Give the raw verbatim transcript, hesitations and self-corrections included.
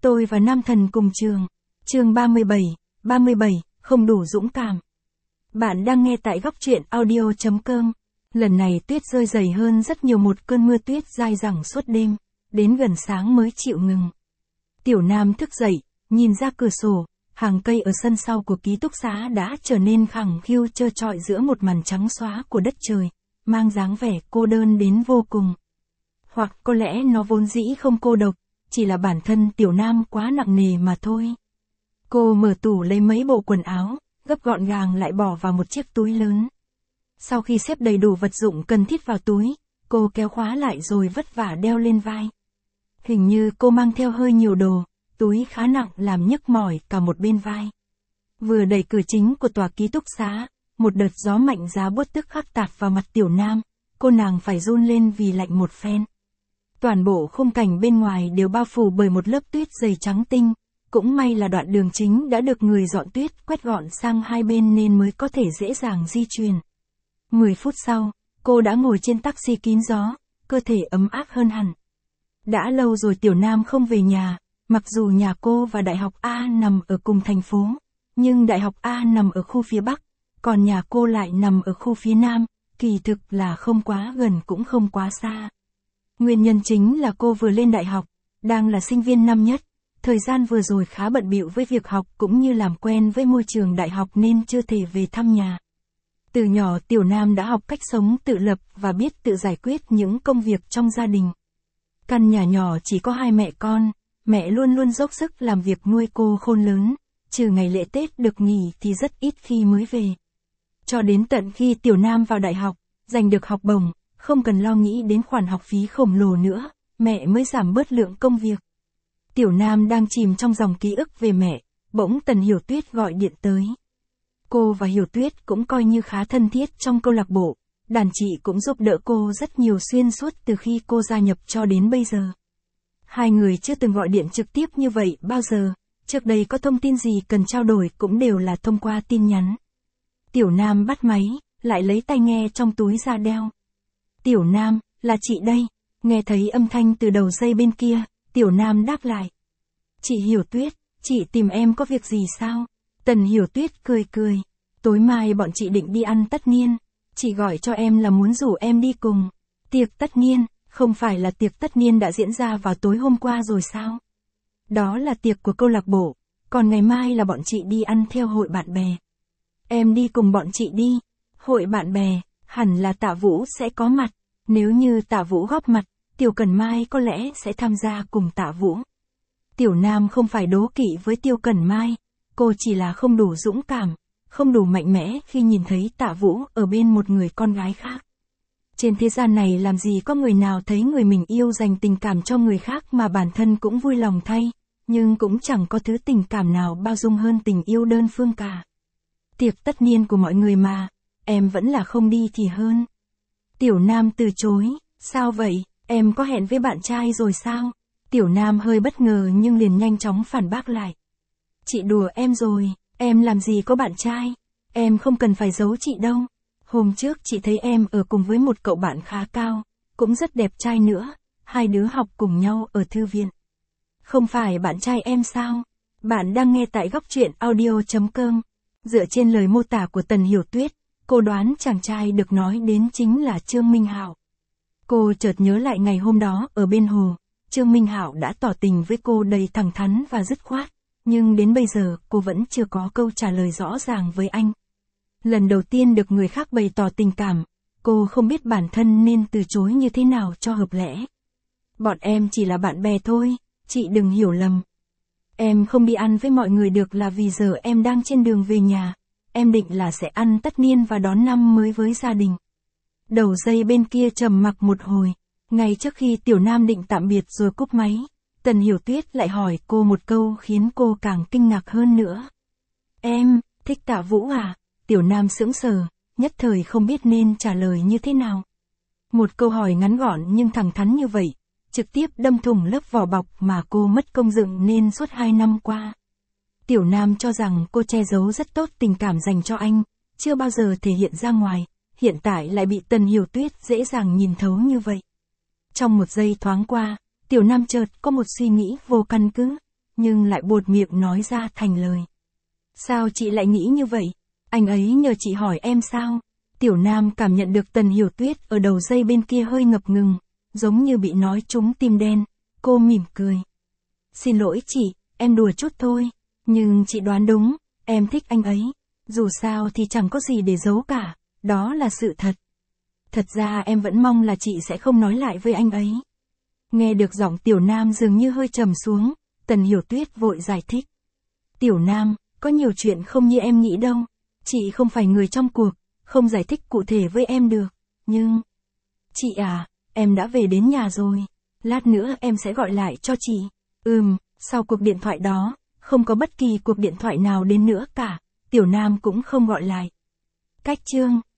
Tôi và nam thần cùng trường. Chương ba mươi bảy, ba mươi bảy, không đủ dũng cảm. Bạn đang nghe tại góc truyện audio chấm com. Lần này tuyết rơi dày hơn rất nhiều, một cơn mưa tuyết dai dẳng suốt đêm, đến gần sáng mới chịu ngừng. Tiểu Nam thức dậy, nhìn ra cửa sổ, hàng cây ở sân sau của ký túc xá đã trở nên khẳng khiu trơ trọi giữa một màn trắng xóa của đất trời, mang dáng vẻ cô đơn đến vô cùng. Hoặc có lẽ nó vốn dĩ không cô độc, chỉ là bản thân Tiểu Nam quá nặng nề mà thôi. Cô mở tủ lấy mấy bộ quần áo, gấp gọn gàng lại bỏ vào một chiếc túi lớn. Sau khi xếp đầy đủ vật dụng cần thiết vào túi, cô kéo khóa lại rồi vất vả đeo lên vai. Hình như cô mang theo hơi nhiều đồ, túi khá nặng làm nhức mỏi cả một bên vai. Vừa đẩy cửa chính của tòa ký túc xá, một đợt gió mạnh giá buốt tức khắc tạt vào mặt Tiểu Nam, cô nàng phải run lên vì lạnh một phen. Toàn bộ khung cảnh bên ngoài đều bao phủ bởi một lớp tuyết dày trắng tinh, cũng may là đoạn đường chính đã được người dọn tuyết quét gọn sang hai bên nên mới có thể dễ dàng di chuyển. Mười phút sau, cô đã ngồi trên taxi kín gió, cơ thể ấm áp hơn hẳn. Đã lâu rồi Tiểu Nam không về nhà, mặc dù nhà cô và Đại học A nằm ở cùng thành phố, nhưng Đại học A nằm ở khu phía Bắc, còn nhà cô lại nằm ở khu phía Nam, kỳ thực là không quá gần cũng không quá xa. Nguyên nhân chính là cô vừa lên đại học, đang là sinh viên năm nhất, thời gian vừa rồi khá bận bịu với việc học cũng như làm quen với môi trường đại học nên chưa thể về thăm nhà. Từ nhỏ Tiểu Nam đã học cách sống tự lập và biết tự giải quyết những công việc trong gia đình. Căn nhà nhỏ chỉ có hai mẹ con, mẹ luôn luôn dốc sức làm việc nuôi cô khôn lớn, trừ ngày lễ Tết được nghỉ thì rất ít khi mới về. Cho đến tận khi Tiểu Nam vào đại học, giành được học bổng, không cần lo nghĩ đến khoản học phí khổng lồ nữa, mẹ mới giảm bớt lượng công việc. Tiểu Nam đang chìm trong dòng ký ức về mẹ, bỗng Tần Hiểu Tuyết gọi điện tới. Cô và Hiểu Tuyết cũng coi như khá thân thiết trong câu lạc bộ, đàn chị cũng giúp đỡ cô rất nhiều xuyên suốt từ khi cô gia nhập cho đến bây giờ. Hai người chưa từng gọi điện trực tiếp như vậy bao giờ, trước đây có thông tin gì cần trao đổi cũng đều là thông qua tin nhắn. Tiểu Nam bắt máy, lại lấy tai nghe trong túi ra đeo. Tiểu Nam, là chị đây. Nghe thấy âm thanh từ đầu dây bên kia, Tiểu Nam đáp lại. Chị Hiểu Tuyết, chị tìm em có việc gì sao? Tần Hiểu Tuyết cười cười. Tối mai bọn chị định đi ăn tất niên. Chị gọi cho em là muốn rủ em đi cùng. Tiệc tất niên, không phải là tiệc tất niên đã diễn ra vào tối hôm qua rồi sao? Đó là tiệc của câu lạc bộ, còn ngày mai là bọn chị đi ăn theo hội bạn bè. Em đi cùng bọn chị đi. Hội bạn bè, hẳn là Tạ Vũ sẽ có mặt. Nếu như Tạ Vũ góp mặt, Tiểu Cẩn Mai có lẽ sẽ tham gia cùng Tạ Vũ. Tiểu Nam không phải đố kỵ với Tiêu Cẩn Mai, cô chỉ là không đủ dũng cảm, không đủ mạnh mẽ khi nhìn thấy Tạ Vũ ở bên một người con gái khác. Trên thế gian này làm gì có người nào thấy người mình yêu dành tình cảm cho người khác mà bản thân cũng vui lòng thay, nhưng cũng chẳng có thứ tình cảm nào bao dung hơn tình yêu đơn phương cả. Tiệc tất niên của mọi người mà, em vẫn là không đi thì hơn. Tiểu Nam từ chối, sao vậy, em có hẹn với bạn trai rồi sao? Tiểu Nam hơi bất ngờ nhưng liền nhanh chóng phản bác lại. Chị đùa em rồi, em làm gì có bạn trai, em không cần phải giấu chị đâu. Hôm trước chị thấy em ở cùng với một cậu bạn khá cao, cũng rất đẹp trai nữa, hai đứa học cùng nhau ở thư viện. Không phải bạn trai em sao? Bạn đang nghe tại góc truyện audio chấm com. Dựa trên lời mô tả của Tần Hiểu Tuyết, cô đoán chàng trai được nói đến chính là Trương Minh Hạo. Cô chợt nhớ lại ngày hôm đó ở bên hồ, Trương Minh Hạo đã tỏ tình với cô đầy thẳng thắn và dứt khoát, nhưng đến bây giờ cô vẫn chưa có câu trả lời rõ ràng với anh. Lần đầu tiên được người khác bày tỏ tình cảm, cô không biết bản thân nên từ chối như thế nào cho hợp lẽ. Bọn em chỉ là bạn bè thôi, chị đừng hiểu lầm. Em không đi ăn với mọi người được là vì giờ em đang trên đường về nhà, em định là sẽ ăn tất niên và đón năm mới với gia đình. Đầu dây bên kia trầm mặc một hồi, ngay trước khi Tiểu Nam định tạm biệt rồi cúp máy, Tần Hiểu Tuyết lại hỏi cô một câu khiến cô càng kinh ngạc hơn nữa. Em, thích Tạ Vũ à? Tiểu Nam sững sờ, nhất thời không biết nên trả lời như thế nào. Một câu hỏi ngắn gọn nhưng thẳng thắn như vậy, trực tiếp đâm thủng lớp vỏ bọc mà cô mất công dựng nên suốt hai năm qua. Tiểu Nam cho rằng cô che giấu rất tốt tình cảm dành cho anh, chưa bao giờ thể hiện ra ngoài, hiện tại lại bị Tần Hiểu Tuyết dễ dàng nhìn thấu như vậy. Trong một giây thoáng qua, Tiểu Nam chợt có một suy nghĩ vô căn cứ. nhưng lại buột miệng nói ra thành lời. Sao chị lại nghĩ như vậy? Anh ấy nhờ chị hỏi em sao? Tiểu Nam cảm nhận được Tần Hiểu Tuyết ở đầu dây bên kia hơi ngập ngừng, giống như bị nói trúng tim đen. Cô mỉm cười. Xin lỗi chị, em đùa chút thôi. Nhưng chị đoán đúng, em thích anh ấy. Dù sao thì chẳng có gì để giấu cả, đó là sự thật. Thật ra em vẫn mong là chị sẽ không nói lại với anh ấy. Nghe được giọng Tiểu Nam dường như hơi trầm xuống, Tần Hiểu Tuyết vội giải thích. Tiểu Nam, có nhiều chuyện không như em nghĩ đâu. Chị không phải người trong cuộc, không giải thích cụ thể với em được. Nhưng... Chị à, em đã về đến nhà rồi. Lát nữa em sẽ gọi lại cho chị. Ừm, sau cuộc điện thoại đó, không có bất kỳ cuộc điện thoại nào đến nữa cả. Tiểu Nam cũng không gọi lại. Cách chương